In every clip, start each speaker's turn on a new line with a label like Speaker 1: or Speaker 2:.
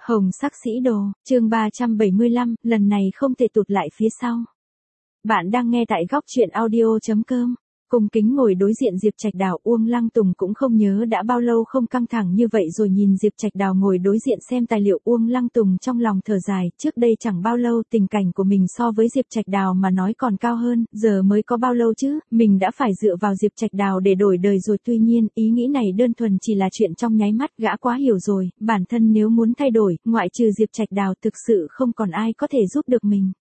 Speaker 1: Hồng sắc sĩ đồ, chương 375, lần này không thể tụt lại phía sau. Bạn đang nghe tại góc chuyện audio.com. Cùng kính ngồi đối diện Diệp Trạch Đào, Uông Lăng Tùng cũng không nhớ đã bao lâu không căng thẳng như vậy rồi nhìn Diệp Trạch Đào ngồi đối diện xem tài liệu. Uông Lăng Tùng trong lòng thở dài, trước đây chẳng bao lâu tình cảnh của mình so với Diệp Trạch Đào mà nói còn cao hơn, giờ mới có bao lâu chứ, mình đã phải dựa vào Diệp Trạch Đào để đổi đời rồi. Tuy nhiên, ý nghĩ này đơn thuần chỉ là chuyện trong nháy mắt, gã quá hiểu rồi, bản thân nếu muốn thay đổi, ngoại trừ Diệp Trạch Đào thực sự không còn ai có thể giúp được mình.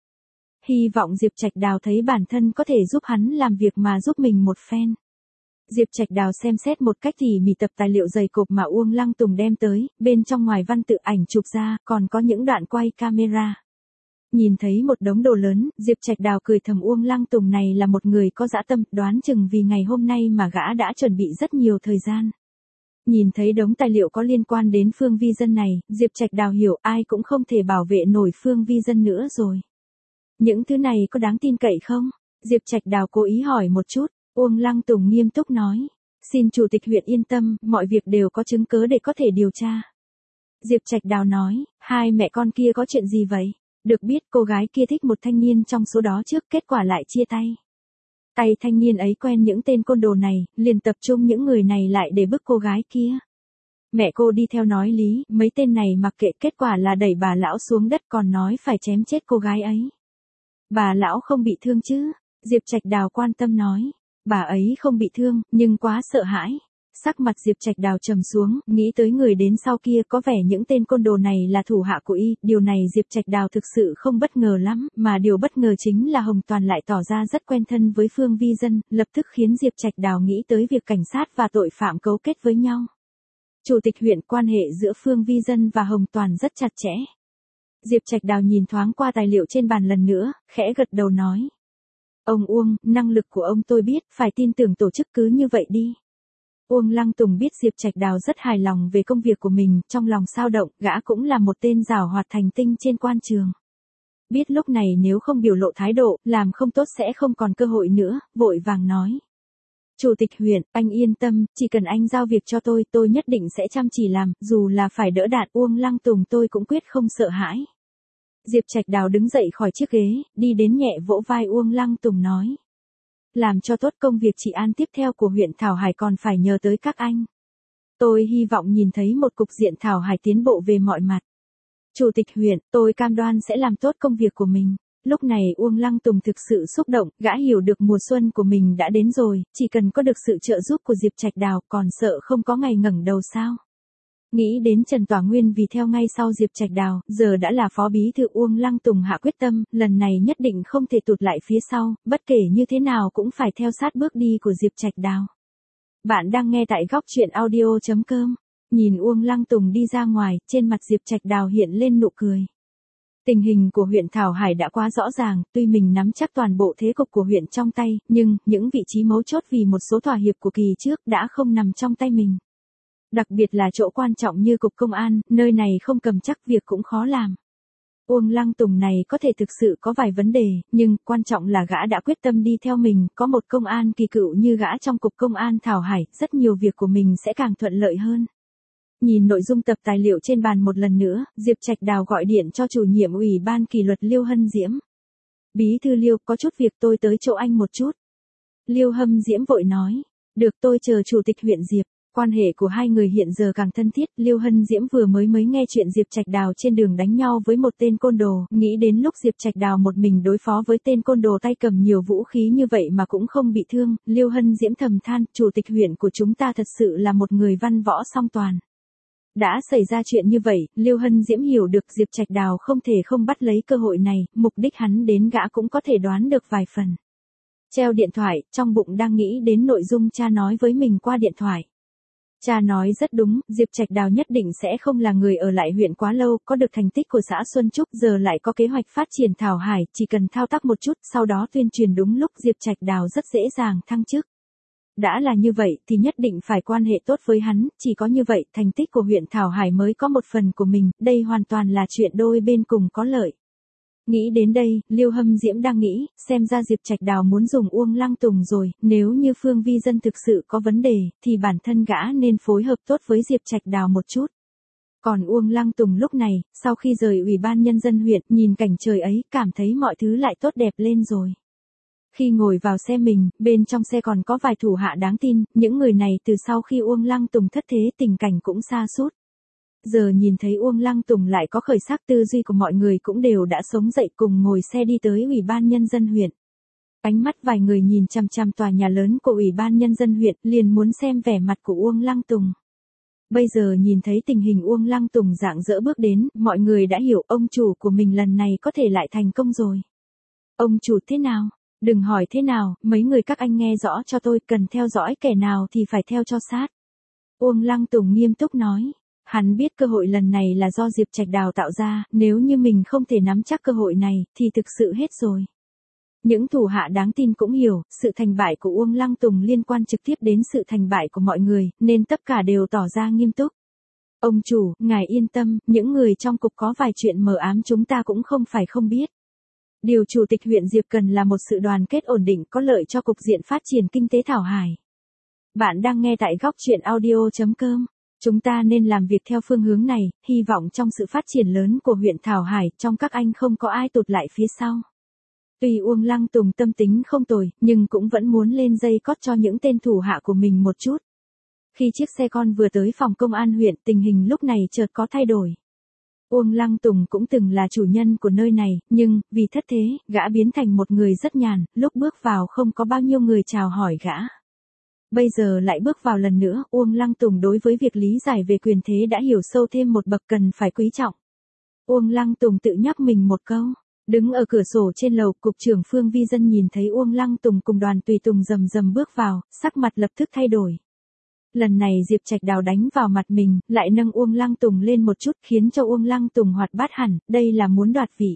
Speaker 1: Hy vọng Diệp Trạch Đào thấy bản thân có thể giúp hắn làm việc mà giúp mình một phen. Diệp Trạch Đào xem xét một cách tỉ mỉ tập tài liệu dày cộp mà Uông Lăng Tùng đem tới, bên trong ngoài văn tự ảnh chụp ra, còn có những đoạn quay camera. Nhìn thấy một đống đồ lớn, Diệp Trạch Đào cười thầm, Uông Lăng Tùng này là một người có dã tâm, đoán chừng vì ngày hôm nay mà gã đã chuẩn bị rất nhiều thời gian. Nhìn thấy đống tài liệu có liên quan đến Phương Vi Dân này, Diệp Trạch Đào hiểu ai cũng không thể bảo vệ nổi Phương Vi Dân nữa rồi. Những thứ này có đáng tin cậy không? Diệp Trạch Đào cố ý hỏi một chút. Uông Lăng Tùng nghiêm túc nói. Xin chủ tịch huyện yên tâm, mọi việc đều có chứng cứ để có thể điều tra. Diệp Trạch Đào nói, hai mẹ con kia có chuyện gì vậy? Được biết cô gái kia thích một thanh niên trong số đó trước, kết quả lại chia tay. Tay thanh niên ấy quen những tên côn đồ này, liền tập trung những người này lại để bức cô gái kia. Mẹ cô đi theo nói lý, mấy tên này mặc kệ, kết quả là đẩy bà lão xuống đất còn nói phải chém chết cô gái ấy. Bà lão không bị thương chứ? Diệp Trạch Đào quan tâm nói. Bà ấy không bị thương, nhưng quá sợ hãi. Sắc mặt Diệp Trạch Đào trầm xuống, nghĩ tới người đến sau kia, có vẻ những tên côn đồ này là thủ hạ của y. Điều này Diệp Trạch Đào thực sự không bất ngờ lắm, mà điều bất ngờ chính là Hồng Toàn lại tỏ ra rất quen thân với Phương Vi Dân, lập tức khiến Diệp Trạch Đào nghĩ tới việc cảnh sát và tội phạm cấu kết với nhau. Chủ tịch huyện, quan hệ giữa Phương Vi Dân và Hồng Toàn rất chặt chẽ. Diệp Trạch Đào nhìn thoáng qua tài liệu trên bàn lần nữa, khẽ gật đầu nói. Ông Uông, năng lực của ông tôi biết, phải tin tưởng tổ chức cứ như vậy đi. Uông Lăng Tùng biết Diệp Trạch Đào rất hài lòng về công việc của mình, trong lòng xao động, gã cũng là một tên giảo hoạt thành tinh trên quan trường. Biết lúc này nếu không biểu lộ thái độ, làm không tốt sẽ không còn cơ hội nữa, vội vàng nói. Chủ tịch huyện, anh yên tâm, chỉ cần anh giao việc cho tôi nhất định sẽ chăm chỉ làm, dù là phải đỡ đạn Uông Lăng Tùng tôi cũng quyết không sợ hãi. Diệp Trạch Đào đứng dậy khỏi chiếc ghế, đi đến nhẹ vỗ vai Uông Lăng Tùng nói. Làm cho tốt công việc trị an tiếp theo của huyện Thảo Hải còn phải nhờ tới các anh. Tôi hy vọng nhìn thấy một cục diện Thảo Hải tiến bộ về mọi mặt. Chủ tịch huyện, tôi cam đoan sẽ làm tốt công việc của mình. Lúc này Uông Lăng Tùng thực sự xúc động, gã hiểu được mùa xuân của mình đã đến rồi, chỉ cần có được sự trợ giúp của Diệp Trạch Đào, còn sợ không có ngày ngẩng đầu sao. Nghĩ đến Trần Tỏa Nguyên vì theo ngay sau Diệp Trạch Đào, giờ đã là phó bí thư, Uông Lăng Tùng hạ quyết tâm, lần này nhất định không thể tụt lại phía sau, bất kể như thế nào cũng phải theo sát bước đi của Diệp Trạch Đào. Bạn đang nghe tại góc chuyện audio.com. Nhìn Uông Lăng Tùng đi ra ngoài, trên mặt Diệp Trạch Đào hiện lên nụ cười. Tình hình của huyện Thảo Hải đã quá rõ ràng, tuy mình nắm chắc toàn bộ thế cục của huyện trong tay, nhưng những vị trí mấu chốt vì một số thỏa hiệp của kỳ trước đã không nằm trong tay mình. Đặc biệt là chỗ quan trọng như cục công an, nơi này không cầm chắc việc cũng khó làm. Uông Lăng Tùng này có thể thực sự có vài vấn đề, nhưng quan trọng là gã đã quyết tâm đi theo mình, có một công an kỳ cựu như gã trong cục công an Thảo Hải, rất nhiều việc của mình sẽ càng thuận lợi hơn. Nhìn nội dung tập tài liệu trên bàn một lần nữa, Diệp Trạch Đào gọi điện cho chủ nhiệm ủy ban kỷ luật Liêu Hân Diễm. Bí thư Liêu, có chút việc tôi tới chỗ anh một chút. Liêu Hân Diễm vội nói. Được, tôi chờ chủ tịch huyện Diệp. Quan hệ của hai người hiện giờ càng thân thiết, Liêu Hân Diễm vừa mới nghe chuyện Diệp Trạch Đào trên đường đánh nhau với một tên côn đồ, nghĩ đến lúc Diệp Trạch Đào một mình đối phó với tên côn đồ tay cầm nhiều vũ khí như vậy mà cũng không bị thương, Liêu Hân Diễm thầm than, chủ tịch huyện của chúng ta thật sự là một người văn võ song toàn. Đã xảy ra chuyện như vậy, Liêu Hân Diễm hiểu được Diệp Trạch Đào không thể không bắt lấy cơ hội này, mục đích hắn đến gã cũng có thể đoán được vài phần. Treo điện thoại, trong bụng đang nghĩ đến nội dung cha nói với mình qua điện thoại. Cha nói rất đúng, Diệp Trạch Đào nhất định sẽ không là người ở lại huyện quá lâu, có được thành tích của xã Xuân Trúc, giờ lại có kế hoạch phát triển Thảo Hải, chỉ cần thao tác một chút, sau đó tuyên truyền đúng lúc, Diệp Trạch Đào rất dễ dàng thăng chức. Đã là như vậy thì nhất định phải quan hệ tốt với hắn, chỉ có như vậy thành tích của huyện Thảo Hải mới có một phần của mình, đây hoàn toàn là chuyện đôi bên cùng có lợi. Nghĩ đến đây, Liêu Hâm Diễm đang nghĩ, xem ra Diệp Trạch Đào muốn dùng Uông Lăng Tùng rồi, nếu như Phương Vi Dân thực sự có vấn đề, thì bản thân gã nên phối hợp tốt với Diệp Trạch Đào một chút. Còn Uông Lăng Tùng lúc này, sau khi rời Ủy ban Nhân dân huyện, nhìn cảnh trời ấy, cảm thấy mọi thứ lại tốt đẹp lên rồi. Khi ngồi vào xe mình, bên trong xe còn có vài thủ hạ đáng tin, những người này từ sau khi Uông Lăng Tùng thất thế tình cảnh cũng sa sút. Giờ nhìn thấy Uông Lăng Tùng lại có khởi sắc, tư duy của mọi người cũng đều đã sống dậy, cùng ngồi xe đi tới Ủy ban Nhân dân huyện. Ánh mắt vài người nhìn chằm chằm tòa nhà lớn của Ủy ban Nhân dân huyện, liền muốn xem vẻ mặt của Uông Lăng Tùng. Bây giờ nhìn thấy tình hình Uông Lăng Tùng rạng rỡ bước đến, mọi người đã hiểu ông chủ của mình lần này có thể lại thành công rồi. Ông chủ thế nào? Đừng hỏi thế nào, mấy người các anh nghe rõ cho tôi, cần theo dõi kẻ nào thì phải theo cho sát. Uông Lăng Tùng nghiêm túc nói. Hắn biết cơ hội lần này là do Diệp Trạch Đào tạo ra, nếu như mình không thể nắm chắc cơ hội này, thì thực sự hết rồi. Những thủ hạ đáng tin cũng hiểu, sự thành bại của Uông Lăng Tùng liên quan trực tiếp đến sự thành bại của mọi người, nên tất cả đều tỏ ra nghiêm túc. Ông chủ, ngài yên tâm, những người trong cục có vài chuyện mờ ám chúng ta cũng không phải không biết. Điều Chủ tịch huyện Diệp cần là một sự đoàn kết ổn định có lợi cho cục diện phát triển kinh tế Thảo Hải. Bạn đang nghe tại góc truyện audio.com. Chúng ta nên làm việc theo phương hướng này, hy vọng trong sự phát triển lớn của huyện Thảo Hải, trong các anh không có ai tụt lại phía sau. Tuy Uông Lăng Tùng tâm tính không tồi, nhưng cũng vẫn muốn lên dây cót cho những tên thủ hạ của mình một chút. Khi chiếc xe con vừa tới phòng công an huyện, tình hình lúc này chợt có thay đổi. Uông Lăng Tùng cũng từng là chủ nhân của nơi này, nhưng, vì thất thế, gã biến thành một người rất nhàn, lúc bước vào không có bao nhiêu người chào hỏi gã. Bây giờ lại bước vào lần nữa, Uông Lăng Tùng đối với việc lý giải về quyền thế đã hiểu sâu thêm một bậc, cần phải quý trọng. Uông Lăng Tùng tự nhắc mình một câu. Đứng ở cửa sổ trên lầu, cục trưởng Phương Vi Dân nhìn thấy Uông Lăng Tùng cùng đoàn tùy tùng rầm rầm bước vào, sắc mặt lập tức thay đổi. Lần này Diệp Trạch Đào đánh vào mặt mình, lại nâng Uông Lăng Tùng lên một chút, khiến cho Uông Lăng Tùng hoạt bát hẳn, đây là muốn đoạt vị.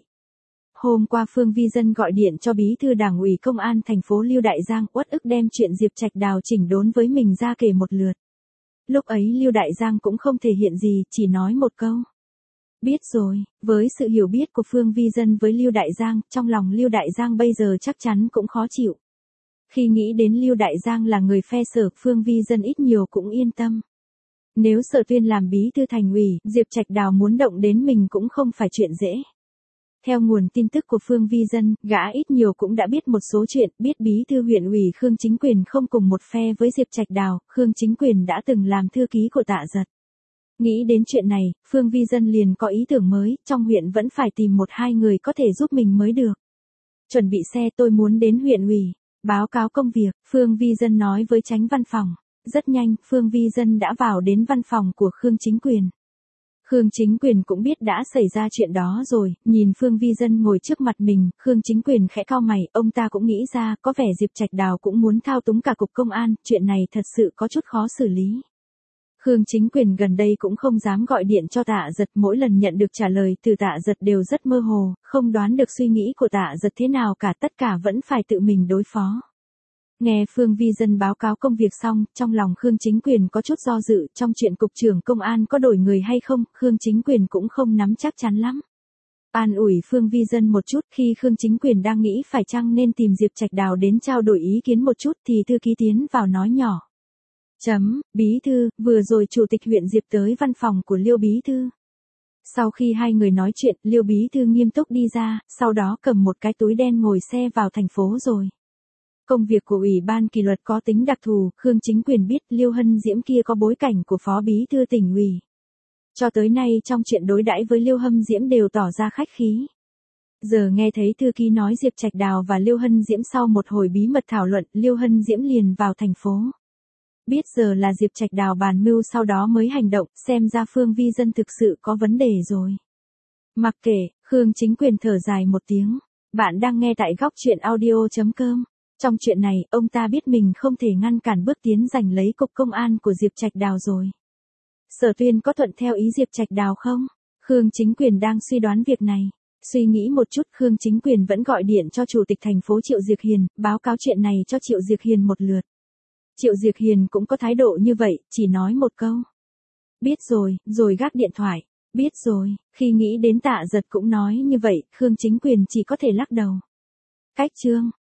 Speaker 1: Hôm qua Phương Vi Dân gọi điện cho bí thư đảng ủy công an thành phố Lưu Đại Giang, uất ức đem chuyện Diệp Trạch Đào chỉnh đốn với mình ra kể một lượt. Lúc ấy Lưu Đại Giang cũng không thể hiện gì, chỉ nói một câu. Biết rồi, với sự hiểu biết của Phương Vi Dân với Lưu Đại Giang, trong lòng Lưu Đại Giang bây giờ chắc chắn cũng khó chịu. Khi nghĩ đến Lưu Đại Giang là người phe Sở, Phương Vi Dân ít nhiều cũng yên tâm. Nếu Sở Tuyên làm bí thư thành ủy, Diệp Trạch Đào muốn động đến mình cũng không phải chuyện dễ. Theo nguồn tin tức của Phương Vi Dân, gã ít nhiều cũng đã biết một số chuyện, biết bí thư huyện ủy Khương Chính Quyền không cùng một phe với Diệp Trạch Đào, Khương Chính Quyền đã từng làm thư ký của Tạ Giật. Nghĩ đến chuyện này, Phương Vi Dân liền có ý tưởng mới, trong huyện vẫn phải tìm một hai người có thể giúp mình mới được. Chuẩn bị xe, tôi muốn đến huyện ủy, báo cáo công việc, Phương Vi Dân nói với chánh văn phòng. Rất nhanh, Phương Vi Dân đã vào đến văn phòng của Khương Chính Quyền. Khương Chính Quyền cũng biết đã xảy ra chuyện đó rồi, nhìn Phương Vi Dân ngồi trước mặt mình, Khương Chính Quyền khẽ cau mày, ông ta cũng nghĩ ra, có vẻ Diệp Trạch Đào cũng muốn thao túng cả cục công an, chuyện này thật sự có chút khó xử lý. Khương Chính Quyền gần đây cũng không dám gọi điện cho Tạ Giật, mỗi lần nhận được trả lời từ Tạ Giật đều rất mơ hồ, không đoán được suy nghĩ của Tạ Giật thế nào cả, tất cả vẫn phải tự mình đối phó. Nghe Phương Vi Dân báo cáo công việc xong, trong lòng Khương Chính Quyền có chút do dự, trong chuyện cục trưởng công an có đổi người hay không, Khương Chính Quyền cũng không nắm chắc chắn lắm. An ủi Phương Vi Dân một chút, khi Khương Chính Quyền đang nghĩ phải chăng nên tìm Diệp Trạch Đào đến trao đổi ý kiến một chút thì thư ký tiến vào nói nhỏ. Bí thư, vừa rồi Chủ tịch huyện Diệp tới văn phòng của Liêu Bí thư. Sau khi hai người nói chuyện, Liêu Bí thư nghiêm túc đi ra, sau đó cầm một cái túi đen ngồi xe vào thành phố rồi. Công việc của Ủy ban kỷ luật có tính đặc thù, Khương Chính Quyền biết Liêu Hân Diễm kia có bối cảnh của Phó Bí thư tỉnh ủy. Cho tới nay trong chuyện đối đãi với Liêu Hân Diễm đều tỏ ra khách khí. Giờ nghe thấy thư ký nói Diệp Trạch Đào và Liêu Hân Diễm sau một hồi bí mật thảo luận, Liêu Hân Diễm liền vào thành phố. Biết giờ là Diệp Trạch Đào bàn mưu sau đó mới hành động, xem ra Phương Vi Dân thực sự có vấn đề rồi. Mặc kệ, Khương Chính Quyền thở dài một tiếng. Bạn đang nghe tại góc truyện audio.com. Trong chuyện này, ông ta biết mình không thể ngăn cản bước tiến giành lấy cục công an của Diệp Trạch Đào rồi. Sở Tuyên có thuận theo ý Diệp Trạch Đào không? Khương Chính Quyền đang suy đoán việc này. Suy nghĩ một chút, Khương Chính Quyền vẫn gọi điện cho Chủ tịch thành phố Triệu Diệc Hiền, báo cáo chuyện này cho Triệu Diệc Hiền một lượt. Triệu Diệc Hiền cũng có thái độ như vậy, chỉ nói một câu. Biết rồi, rồi gác điện thoại. Biết rồi, khi nghĩ đến Tạ Giật cũng nói như vậy, Khương Chính Quyền chỉ có thể lắc đầu. Cách chương.